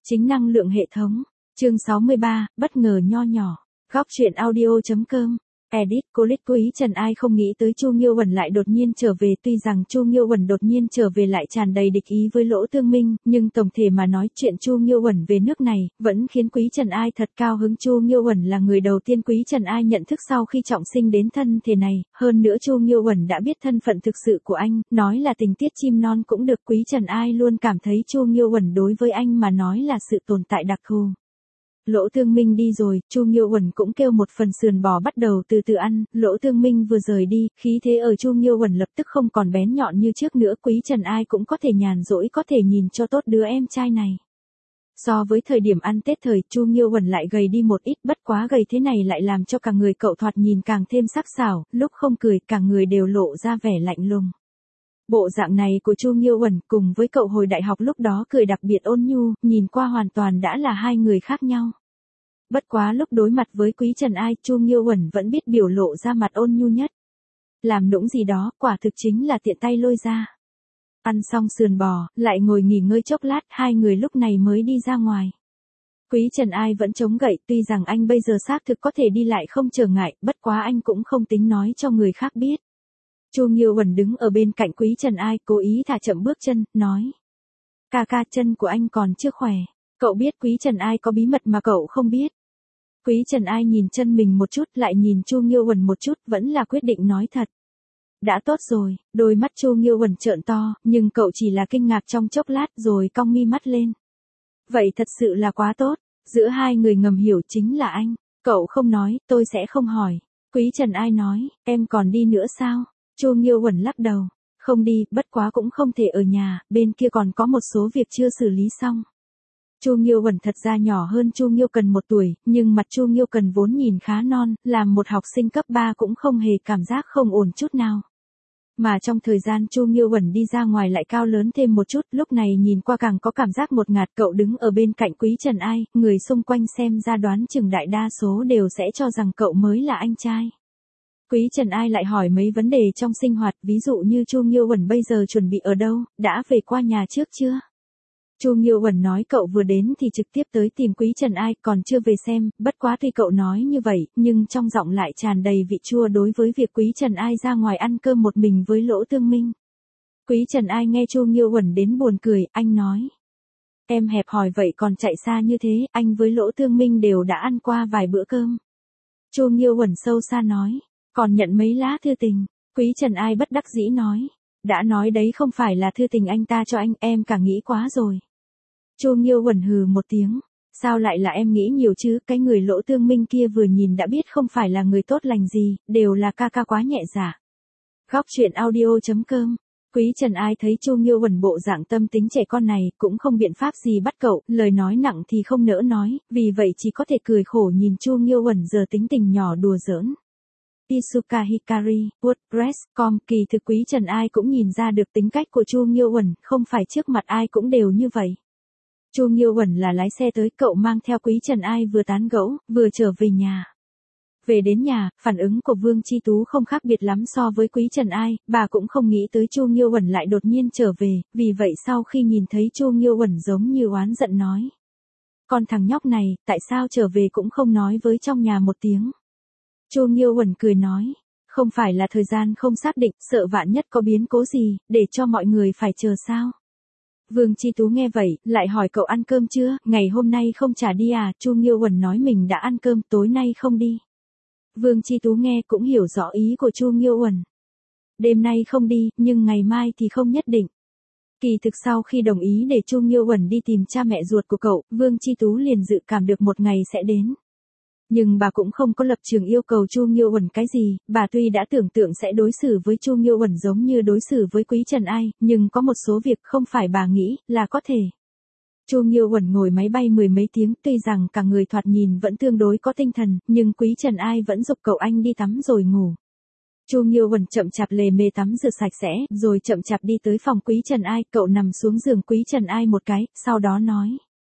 Chính năng lượng hệ thống. Chương 63, bất ngờ nho nhỏ. Góc truyện audio.com. Edit, Colit Quý Trần Ai không nghĩ tới Chu Nghiêu Uẩn lại đột nhiên trở về, tuy rằng Chu Nghiêu Uẩn đột nhiên trở về lại tràn đầy địch ý với Lỗ Tương Minh, nhưng tổng thể mà nói chuyện Chu Nghiêu Uẩn về nước này, vẫn khiến Quý Trần Ai thật cao hứng. Chu Nghiêu Uẩn là người đầu tiên Quý Trần Ai nhận thức sau khi trọng sinh đến thân thể này, hơn nữa Chu Nghiêu Uẩn đã biết thân phận thực sự của anh, nói là tình tiết chim non cũng được. Quý Trần Ai luôn cảm thấy Chu Nghiêu Uẩn đối với anh mà nói là sự tồn tại đặc thù. Lỗ Tương Minh đi rồi, Chu Nghiêu Uẩn cũng kêu một phần sườn bò bắt đầu từ từ ăn. Lỗ Tương Minh vừa rời đi, khí thế ở Chu Nghiêu Uẩn lập tức không còn bén nhọn như trước nữa. Quý Trần Ai cũng có thể nhàn rỗi, có thể nhìn cho tốt đứa em trai này. So với thời điểm ăn Tết thời, Chu Nghiêu Uẩn lại gầy đi một ít, bất quá gầy thế này lại làm cho cả người cậu thoạt nhìn càng thêm sắc sảo, lúc không cười, cả người đều lộ ra vẻ lạnh lùng. Bộ dạng này của Chu Nghiêu Uẩn cùng với cậu hồi đại học lúc đó cười đặc biệt ôn nhu, nhìn qua hoàn toàn đã là hai người khác nhau. Bất quá lúc đối mặt với Quý Trần Ai, Chu Nghiêu Uẩn vẫn biết biểu lộ ra mặt ôn nhu nhất. Làm nũng gì đó, quả thực chính là tiện tay lôi ra. Ăn xong sườn bò, lại ngồi nghỉ ngơi chốc lát, hai người lúc này mới đi ra ngoài. Quý Trần Ai vẫn chống gậy, tuy rằng anh bây giờ xác thực có thể đi lại không trở ngại, bất quá anh cũng không tính nói cho người khác biết. Chu Nghiêu Uẩn đứng ở bên cạnh Quý Trần Ai, cố ý thả chậm bước chân, nói. Ca, chân của anh còn chưa khỏe. Cậu biết Quý Trần Ai có bí mật mà cậu không biết. Quý Trần Ai nhìn chân mình một chút, lại nhìn Chu Nghiêu Uẩn một chút, vẫn là quyết định nói thật. Đã tốt rồi. Đôi mắt Chu Nghiêu Uẩn trợn to, nhưng cậu chỉ là kinh ngạc trong chốc lát rồi cong mi mắt lên. Vậy thật sự là quá tốt. Giữa hai người ngầm hiểu chính là anh. Cậu không nói, tôi sẽ không hỏi. Quý Trần Ai nói, em còn đi nữa sao? Chu Nghiêu Uẩn lắc đầu. Không đi, bất quá cũng không thể ở nhà, bên kia còn có một số việc chưa xử lý xong. Chu Nghiêu Uẩn thật ra nhỏ hơn Chu Nghiêu Cần 1 tuổi, nhưng mặt Chu Nghiêu Cần vốn nhìn khá non, làm một học sinh cấp 3 cũng không hề cảm giác không ổn chút nào. Mà trong thời gian Chu Nghiêu Uẩn đi ra ngoài lại cao lớn thêm một chút, lúc này nhìn qua càng có cảm giác ngột ngạt. Cậu đứng ở bên cạnh Quý Trần Ai, người xung quanh xem ra đoán chừng đại đa số đều sẽ cho rằng cậu mới là anh trai. Quý Trần Ai lại hỏi mấy vấn đề trong sinh hoạt, ví dụ như Chu Nghiêu Uẩn bây giờ chuẩn bị ở đâu, đã về qua nhà trước chưa? Chu Nghiêu Uẩn nói cậu vừa đến thì trực tiếp tới tìm Quý Trần Ai, còn chưa về xem, bất quá tuy cậu nói như vậy, nhưng trong giọng lại tràn đầy vị chua đối với việc Quý Trần Ai ra ngoài ăn cơm một mình với Lỗ Tương Minh. Quý Trần Ai nghe Chu Nghiêu Uẩn đến buồn cười, anh nói. Em hẹp hòi vậy còn chạy xa như thế, anh với Lỗ Tương Minh đều đã ăn qua vài bữa cơm. Chu Nghiêu Uẩn sâu xa nói, còn nhận mấy lá thư tình. Quý Trần Ai bất đắc dĩ nói. Đã nói đấy không phải là thư tình anh ta cho anh, em cả nghĩ quá rồi. Chu Nghiêu Uẩn hừ một tiếng. Sao lại là em nghĩ nhiều chứ, cái người Lỗ Tương Minh kia vừa nhìn đã biết không phải là người tốt lành gì, đều là ca quá nhẹ dạ. Góc truyện audio.com. Quý Trần Ai thấy Chu Nghiêu Uẩn bộ dạng tâm tính trẻ con này, cũng không biện pháp gì bắt cậu, lời nói nặng thì không nỡ nói, vì vậy chỉ có thể cười khổ nhìn Chu Nghiêu Uẩn giờ tính tình nhỏ đùa giỡn. Isuka Hikari, WordPress.com. Kỳ thực Quý Trần Ai cũng nhìn ra được tính cách của Chu Nghiêu Uẩn, không phải trước mặt ai cũng đều như vậy. Chu Nghiêu Uẩn là lái xe tới, cậu mang theo Quý Trần Ai vừa tán gẫu, vừa trở về nhà. Về đến nhà, phản ứng của Vương Chi Tú không khác biệt lắm so với Quý Trần Ai, bà cũng không nghĩ tới Chu Nghiêu Uẩn lại đột nhiên trở về, vì vậy sau khi nhìn thấy Chu Nghiêu Uẩn giống như oán giận nói. Con thằng nhóc này, tại sao trở về cũng không nói với trong nhà một tiếng. Chu Nghiêu Uẩn cười nói, không phải là thời gian không xác định, sợ vạn nhất có biến cố gì, để cho mọi người phải chờ sao. Vương Chi Tú nghe vậy, lại hỏi cậu ăn cơm chưa, ngày hôm nay không trả đi à? Chu Nghiêu Uẩn nói mình đã ăn cơm, tối nay không đi. Vương Chi Tú nghe cũng hiểu rõ ý của Chu Nghiêu Uẩn. Đêm nay không đi, nhưng ngày mai thì không nhất định. Kỳ thực sau khi đồng ý để Chu Nghiêu Uẩn đi tìm cha mẹ ruột của cậu, Vương Chi Tú liền dự cảm được một ngày sẽ đến. Nhưng bà cũng không có lập trường yêu cầu Chu Nghiêu Uẩn cái gì, bà tuy đã tưởng tượng sẽ đối xử với Chu Nghiêu Uẩn giống như đối xử với Quý Trần Ai, nhưng có một số việc không phải bà nghĩ là có thể. Chu Nghiêu Uẩn ngồi máy bay 10 mấy tiếng, tuy rằng cả người thoạt nhìn vẫn tương đối có tinh thần, nhưng Quý Trần Ai vẫn giục cậu anh đi tắm rồi ngủ. Chu Nghiêu Uẩn chậm chạp lề mề tắm rửa sạch sẽ, rồi chậm chạp đi tới phòng Quý Trần Ai, cậu nằm xuống giường Quý Trần Ai một cái, sau đó nói.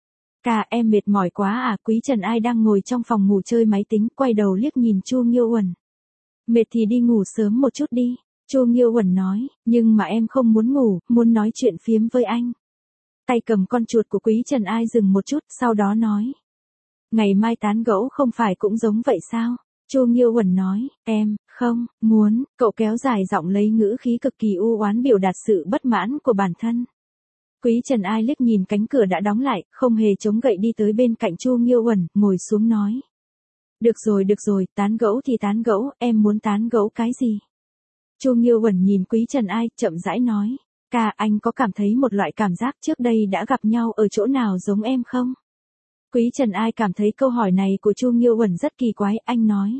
Ca, em mệt mỏi quá à? Quý Trần Ai đang ngồi trong phòng ngủ chơi máy tính, quay đầu liếc nhìn Chu Nghiêu Uẩn. Mệt thì đi ngủ sớm một chút đi. Chu Nghiêu Uẩn nói, nhưng mà em không muốn ngủ, muốn nói chuyện phiếm với anh. Tay cầm con chuột của Quý Trần Ai dừng một chút, sau đó nói. Ngày mai tán gẫu không phải cũng giống vậy sao? Chu Nghiêu Uẩn nói, em, không, muốn, cậu kéo dài giọng lấy ngữ khí cực kỳ u oán biểu đạt sự bất mãn của bản thân. Quý Trần Ai liếc nhìn cánh cửa đã đóng lại, không hề chống gậy đi tới bên cạnh Chu Nghiêu Uẩn, ngồi xuống nói. Được rồi, tán gẫu thì tán gẫu, em muốn tán gẫu cái gì? Chu Nghiêu Uẩn nhìn Quý Trần Ai, chậm rãi nói. Ca, anh có cảm thấy một loại cảm giác trước đây đã gặp nhau ở chỗ nào giống em không? Quý Trần Ai cảm thấy câu hỏi này của Chu Nghiêu Uẩn rất kỳ quái, anh nói.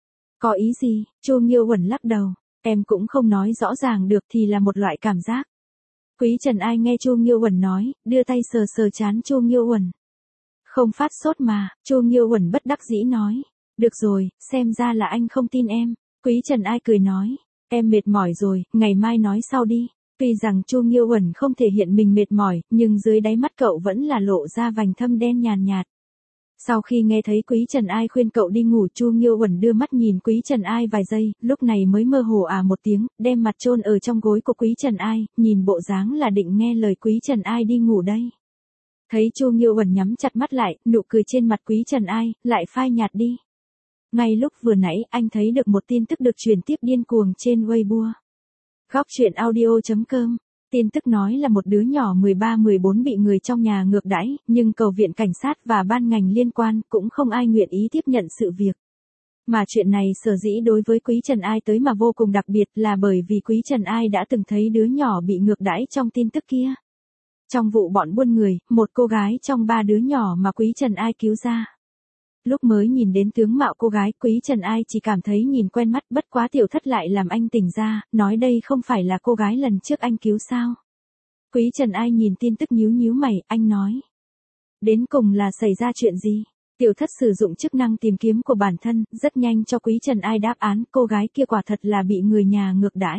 Có ý gì? Chu Nghiêu Uẩn lắc đầu. Em cũng không nói rõ ràng được thì là một loại cảm giác. Quý Trần Ai nghe Chu Nghiêu Uẩn nói, đưa tay sờ sờ trán Chu Nghiêu Uẩn. Không phát sốt mà, Chu Nghiêu Uẩn bất đắc dĩ nói. Được rồi, xem ra là anh không tin em. Quý Trần Ai cười nói. Em mệt mỏi rồi, ngày mai nói sau đi. Tuy rằng Chu Nghiêu Uẩn không thể hiện mình mệt mỏi, nhưng dưới đáy mắt cậu vẫn là lộ ra vành thâm đen nhàn nhạt. Sau khi nghe thấy Quý Trần Ai khuyên cậu đi ngủ, Chu Nghiêu Uẩn đưa mắt nhìn Quý Trần Ai vài giây, lúc này mới mơ hồ một tiếng, đem mặt chôn ở trong gối của Quý Trần Ai, nhìn bộ dáng là định nghe lời Quý Trần Ai đi ngủ đây. Thấy Chu Nghiêu Uẩn nhắm chặt mắt lại, nụ cười trên mặt Quý Trần Ai lại phai nhạt đi. Ngay lúc vừa nãy, anh thấy được một tin tức được truyền tiếp điên cuồng trên Weibo. Góc truyện audio.com. Tin tức nói là một đứa nhỏ 13-14 bị người trong nhà ngược đãi, nhưng cầu viện cảnh sát và ban ngành liên quan cũng không ai nguyện ý tiếp nhận sự việc. Mà chuyện này sở dĩ đối với Quý Trần Ai tới mà vô cùng đặc biệt là bởi vì Quý Trần Ai đã từng thấy đứa nhỏ bị ngược đãi trong tin tức kia. Trong vụ bọn buôn người, một cô gái trong 3 đứa nhỏ mà Quý Trần Ai cứu ra. Lúc mới nhìn đến tướng mạo cô gái, Quý Trần Ai chỉ cảm thấy nhìn quen mắt, bất quá Tiểu Thất lại làm anh tỉnh ra, nói đây không phải là cô gái lần trước anh cứu sao. Quý Trần Ai nhìn tin tức nhíu mày, anh nói. Đến cùng là xảy ra chuyện gì? Tiểu Thất sử dụng chức năng tìm kiếm của bản thân, rất nhanh cho Quý Trần Ai đáp án, cô gái kia quả thật là bị người nhà ngược đãi.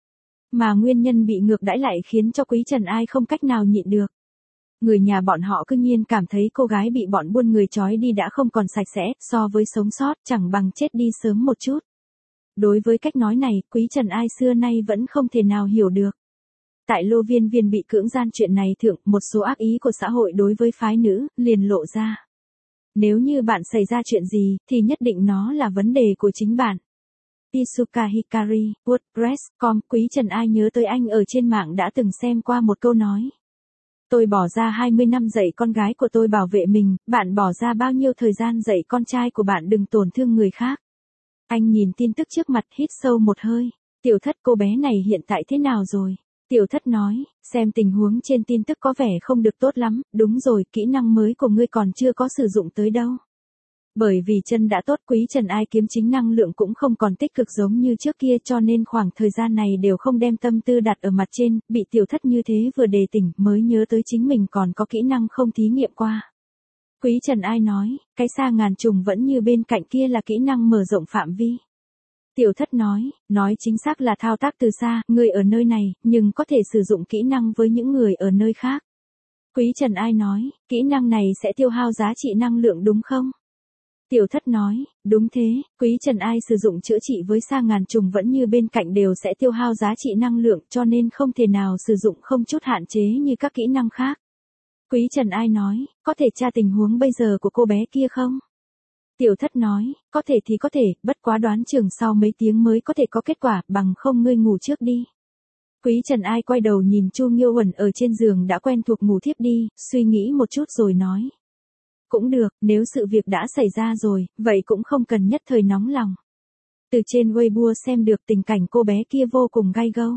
Mà nguyên nhân bị ngược đãi lại khiến cho Quý Trần Ai không cách nào nhịn được. Người nhà bọn họ cứ nhiên cảm thấy cô gái bị bọn buôn người trói đi đã không còn sạch sẽ, so với sống sót chẳng bằng chết đi sớm một chút. Đối với cách nói này, Quý Trần Ai xưa nay vẫn không thể nào hiểu được. Tại Lô Viên Viên bị cưỡng gian chuyện này thượng, một số ác ý của xã hội đối với phái nữ, liền lộ ra. Nếu như bạn xảy ra chuyện gì, thì nhất định nó là vấn đề của chính bạn. Isuka Hikari, WordPress.com. Quý Trần Ai nhớ tới anh ở trên mạng đã từng xem qua một câu nói. Tôi bỏ ra 20 năm dạy con gái của tôi bảo vệ mình, bạn bỏ ra bao nhiêu thời gian dạy con trai của bạn đừng tổn thương người khác. Anh nhìn tin tức trước mặt, hít sâu một hơi. Tiểu Thất, cô bé này hiện tại thế nào rồi? Tiểu Thất nói, xem tình huống trên tin tức có vẻ không được tốt lắm, đúng rồi, kỹ năng mới của ngươi còn chưa có sử dụng tới đâu. Bởi vì chân đã tốt, Quý Trần Ai kiếm chính năng lượng cũng không còn tích cực giống như trước kia, cho nên khoảng thời gian này đều không đem tâm tư đặt ở mặt trên, bị Tiểu Thất như thế vừa đề tỉnh mới nhớ tới chính mình còn có kỹ năng không thí nghiệm qua. Quý Trần Ai nói, cái xa ngàn trùng vẫn như bên cạnh kia là kỹ năng mở rộng phạm vi. Tiểu Thất nói chính xác là thao tác từ xa, người ở nơi này, nhưng có thể sử dụng kỹ năng với những người ở nơi khác. Quý Trần Ai nói, kỹ năng này sẽ tiêu hao giá trị năng lượng đúng không? Tiểu Thất nói, đúng thế, Quý Trần Ai sử dụng chữa trị với xa ngàn trùng vẫn như bên cạnh đều sẽ tiêu hao giá trị năng lượng cho nên không thể nào sử dụng không chút hạn chế như các kỹ năng khác. Quý Trần Ai nói, có thể tra tình huống bây giờ của cô bé kia không? Tiểu Thất nói, có thể thì có thể, bất quá đoán chừng sau mấy tiếng mới có thể có kết quả, bằng không ngươi ngủ trước đi. Quý Trần Ai quay đầu nhìn Chu Nghiêu Uẩn ở trên giường đã quen thuộc ngủ thiếp đi, suy nghĩ một chút rồi nói. Cũng được, nếu sự việc đã xảy ra rồi, vậy cũng không cần nhất thời nóng lòng. Từ trên Weibo xem được tình cảnh cô bé kia vô cùng gay gâu.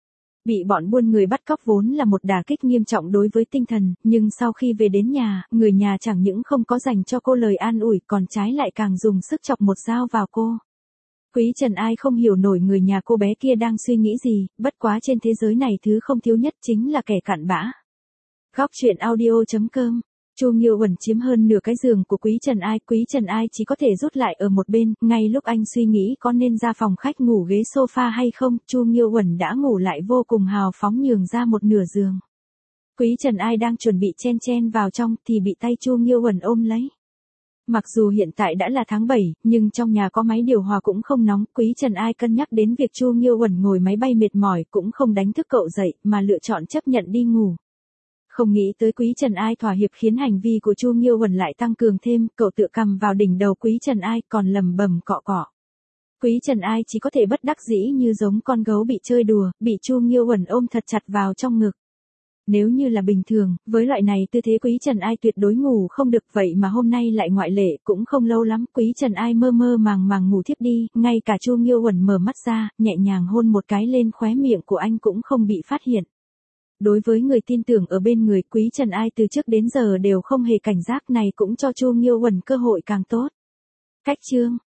Bị bọn buôn người bắt cóc vốn là một đả kích nghiêm trọng đối với tinh thần, nhưng sau khi về đến nhà, người nhà chẳng những không có dành cho cô lời an ủi còn trái lại càng dùng sức chọc một dao vào cô. Quý Trần Ai không hiểu nổi người nhà cô bé kia đang suy nghĩ gì, bất quá trên thế giới này thứ không thiếu nhất chính là kẻ cặn bã. Góc truyện audio.com. Chu Nghiêu Uẩn chiếm hơn nửa cái giường của Quý Trần Ai chỉ có thể rút lại ở một bên, ngay lúc anh suy nghĩ có nên ra phòng khách ngủ ghế sofa hay không, Chu Nghiêu Uẩn đã ngủ lại vô cùng hào phóng nhường ra một nửa giường. Quý Trần Ai đang chuẩn bị chen vào trong thì bị tay Chu Nghiêu Uẩn ôm lấy. Mặc dù hiện tại đã là tháng 7, nhưng trong nhà có máy điều hòa cũng không nóng, Quý Trần Ai cân nhắc đến việc Chu Nghiêu Uẩn ngồi máy bay mệt mỏi cũng không đánh thức cậu dậy mà lựa chọn chấp nhận đi ngủ. Không nghĩ tới Quý Trần Ai thỏa hiệp khiến hành vi của Chu Nghiêu Huẩn lại tăng cường thêm, cậu tựa cằm vào đỉnh đầu Quý Trần Ai còn lầm bầm cọ cọ. Quý Trần Ai chỉ có thể bất đắc dĩ như giống con gấu bị chơi đùa, bị Chu Nghiêu Huẩn ôm thật chặt vào trong ngực. Nếu như là bình thường, với loại này tư thế Quý Trần Ai tuyệt đối ngủ không được, vậy mà hôm nay lại ngoại lệ, cũng không lâu lắm, Quý Trần Ai mơ mơ màng màng ngủ thiếp đi, ngay cả Chu Nghiêu Huẩn mở mắt ra, nhẹ nhàng hôn một cái lên khóe miệng của anh cũng không bị phát hiện. Đối với người tin tưởng ở bên người, Quý Trần Ai từ trước đến giờ đều không hề cảnh giác, này cũng cho Chu Nghiêu Huẩn cơ hội càng tốt. Cách chương